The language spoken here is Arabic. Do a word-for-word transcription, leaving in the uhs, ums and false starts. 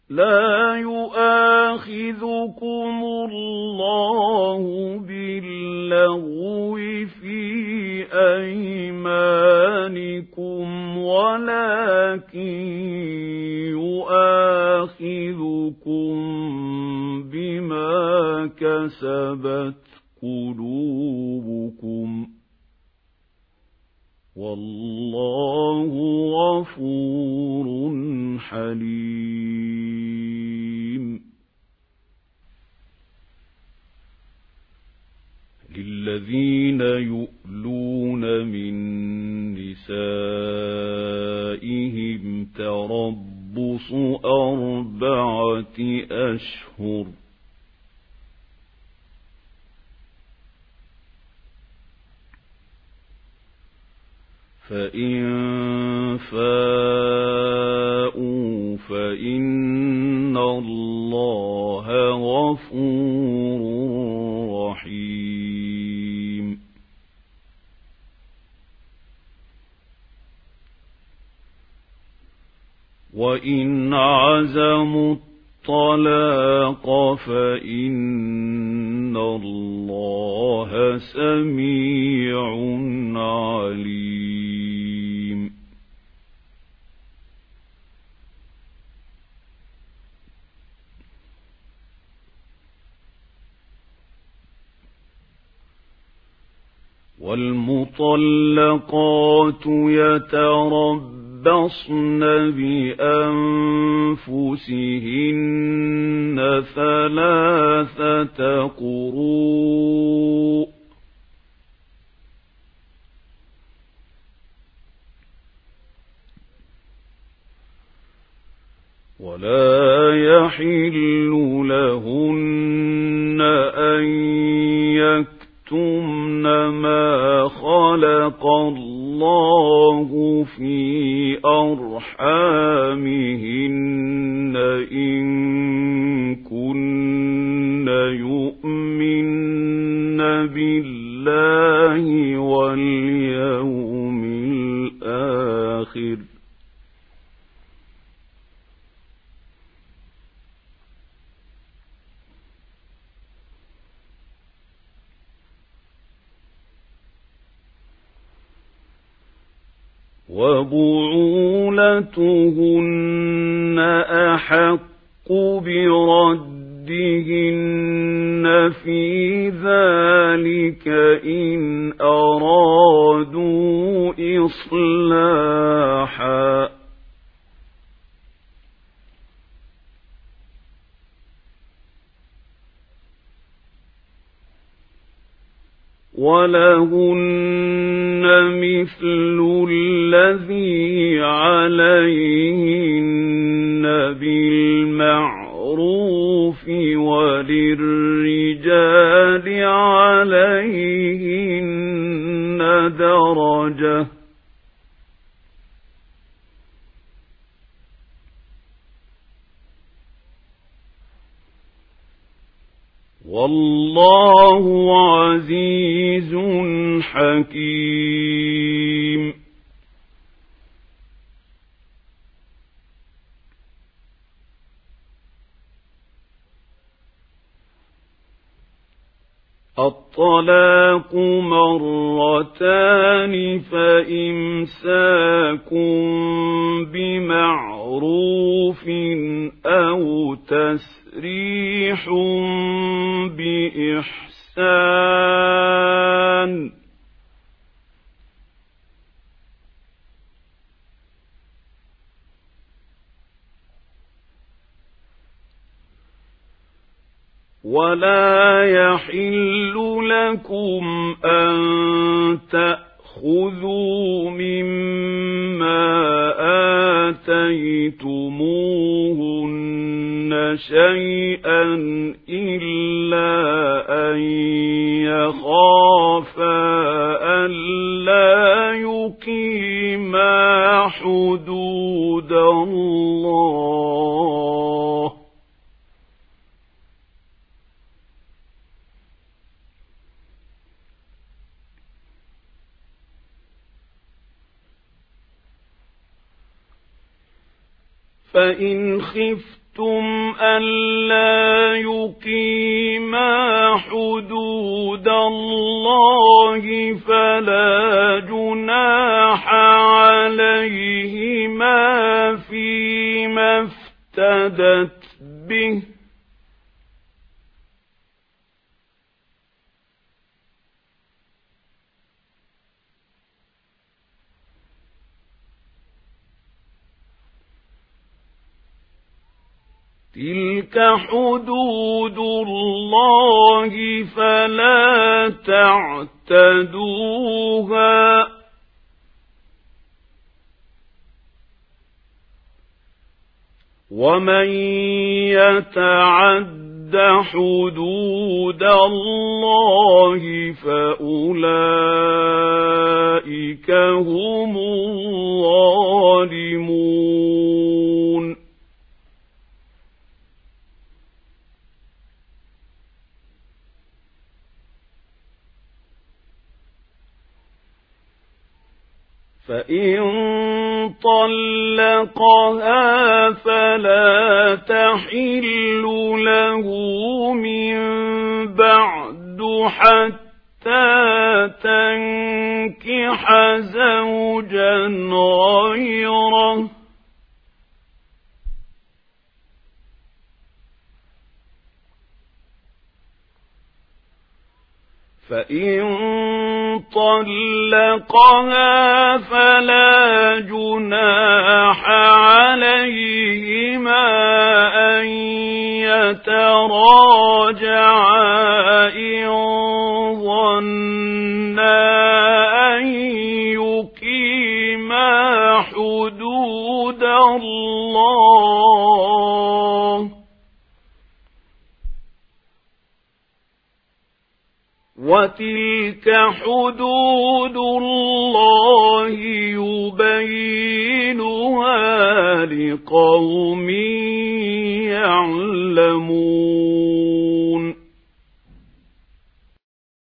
لا يؤاخذكم الله باللغو في أيمانكم ولكن يؤاخذكم بما كسبت قلوبكم والله غفور حليم. للذين يؤلون من نسائهم تربص أربعة أشهر فإن فاءوا فإن الله غفور رحيم. وإن عزموا الطلاق فإن الله سميع عليم. والمطلقات يتربصن بأنفسهن ثلاثة قروء ولا يحل لهن أن يكتمن ما خلق الله في أرحامهن إن كن يؤمن بالله واليوم الآخر وبعولتهن أحق بردهن في ذلك إن أرادوا إصلاحا ولهن مثل الذي عليهن بالمعروف وللرجال عليهن درجة والله عزيز حكيم. الطلاق مرتان فإمساك بمعروف أو تسريح بإحسان ولا يحل لكم أن تأخذوا مما آتيتموهن شيئا إلا أن يخافا ألا يقيما حدود الله فإن خفتم ألا يقيما حدود الله فلا جناح عليهما فيما افتدت به تلك حدود الله فلا تعتدوها ومن يتعد حدود الله فأولئك هم الظالمون فإن طلقها فلا تحل له من بعد حتى تنكح زوجا غيره فإن طلقها فلا جناح عليهما أن يتراجعا إن ظنا أن يقيما حدود الله وتلك حدود الله يبينها لقوم يعلمون